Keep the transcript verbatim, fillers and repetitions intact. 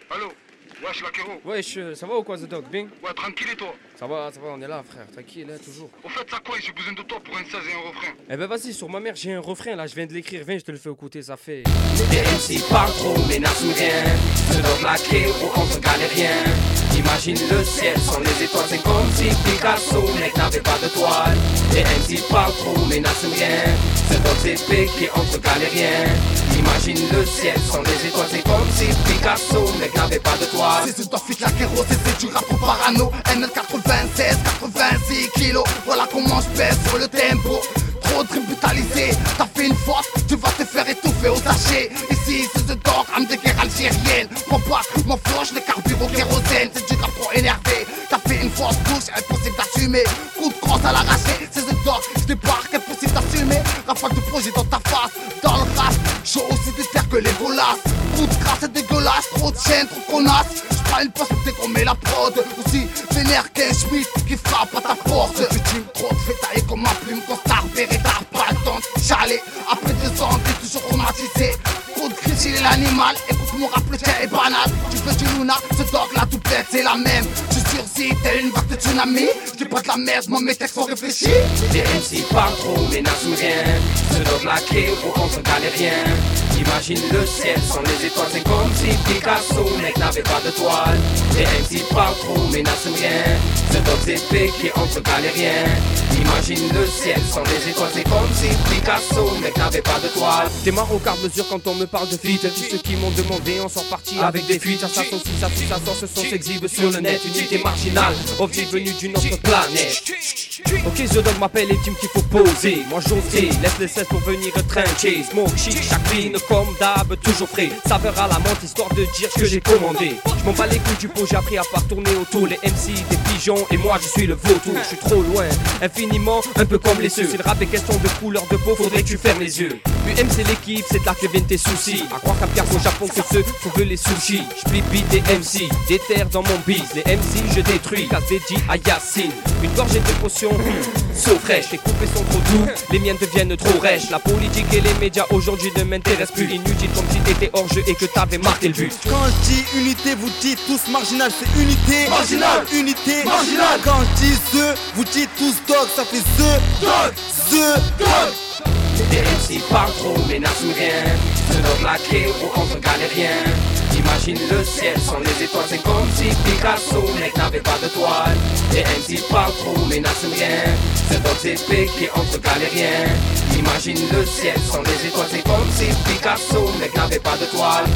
Allô? Wesh, la Kéro. Wesh, ça va ou quoi, The Dog? Bien? Ouais, tranquille et toi? Ça va, ça va, on est là, frère. Tranquille, là, toujours. Au fait, ça quoi? J'ai besoin de toi pour un seize et un refrain. Eh ben, vas-y, sur ma mère, j'ai un refrain, là, je viens de l'écrire. Viens, je te le fais écouter, ça fait. Les M C parlent trop, mais n'assument rien. The Dog, la Kéro, entre galériens. Imagine le ciel sans les étoiles, c'est comme si Picasso, mec, n'avait pas de toile. Les M C parlent trop, mais n'assument rien. The Dog, c'est piqué entre galériens. Imagine le ciel sans les étoiles, c'est comme si Picasso, mec, n'avait pas de toile. C'est ce fit la Kéro, c'est du rap au parano. M L quatre-vingt-seize, quatre-vingt-six kilos. Voilà comment je pèse sur le tempo. Trop tributalisé, t'as fait une faute, tu vas te faire étouffer au sachet. Ici c'est The Dog, âme de guerre algérienne. Mon pote, mon floche, le carburant au kérosène. C'est du rap trop énervé, t'as fait une fausse couche, impossible d'assumer. Coup de crosse à l'arraché, c'est The Dog, je débarque, impossible d'assumer. Rafale de projet dans ta face, dans le rap. Chaud aussi de terre que les volasses. Coup de crasse, c'est dégueulasse, trop de chaînes, trop de connasses. J'prends une poche pour dégommer la prod. Aussi vénère qu'un Schmitt qui frappe à ta porte. Tu tues trop de fait tailler comme ma plume, costard, véritable, pas le temps de chaler. Après deux ans, t'es toujours traumatisé. Coup de crise, il est l'animal. Écoute mon rap, le tien est banal. Tu fais du Luna, ce dog là, tout bête, c'est la même. Tu sursis, t'es une vague de tsunami. J'dis pas de la merde, moi mes textes sont réfléchis. Les M C parlent trop, mais n'assument rien. The Dog, la Kéro, contre galériens. Imagine le ciel sans les étoiles, c'est comme si Picasso, mec, n'avait pas de toile. Les M C parlent trop, mais n'assument rien. The Dog, c'est piqué entre galériens. Imagine le ciel sans les étoiles, c'est comme si Picasso, mec, n'avait pas de toile. T'es marre au quart de mesure quand on me parle de feat. Tous ceux qui m'ont demandé, on sort parti avec des fuites. Ça sonne si ça suit, ça sort, ce son s'exhibe sur le net. Unité marginale, ovni venu d'une autre planète. Ok, The Dog m'appelle et dit qu'il faut poser. Moi j'ose, laisse les seize pour venir trinquer. Smoke, chic, chaque ligne comme d'hab, toujours frais. Saveur à la menthe, histoire de dire ce que j'ai commandé. Je m'en bats les couilles du pot, j'ai appris à pas tourner autour. Les M C, des pigeons, et moi je suis le vautour. Je suis trop loin, infiniment, un peu comme les cieux. Si le rap est question de couleur de peau, faudrait que tu fermes les yeux. U M c'est l'équipe, c'est de là que viennent tes soucis. À croire qu'à Pierre au Japon que ceux trouvent les sushis. J'plie beat des M C, des terres dans mon bis. Les M C je détruis, casse dédié à Yacine. Une gorgée de potion, so fraîche. Les coupés sont trop doux, les miennes deviennent trop rêches. La politique et les médias aujourd'hui ne m'intéressent plus. Inutile comme si t'étais hors jeu et que t'avais marqué le but. Quand je dis unité, vous dites tous marginal, c'est unité. Marginal. Unité. Marginal. Quand je dis the, vous dites tous dog, ça fait the. Dog. The. Dog. Les M C parlent trop, mais n'assument rien. The Dog, la Kéro, contre galériens. Imagine le ciel sans les étoiles, c'est comme si Picasso, mec, n'avait pas de toile. Les M C parlent trop, mais n'assument rien. The Dog, c'est piqué entre galériens. Imagine le ciel sans les étoiles, c'est comme si Picasso, mec, n'avait pas de toile.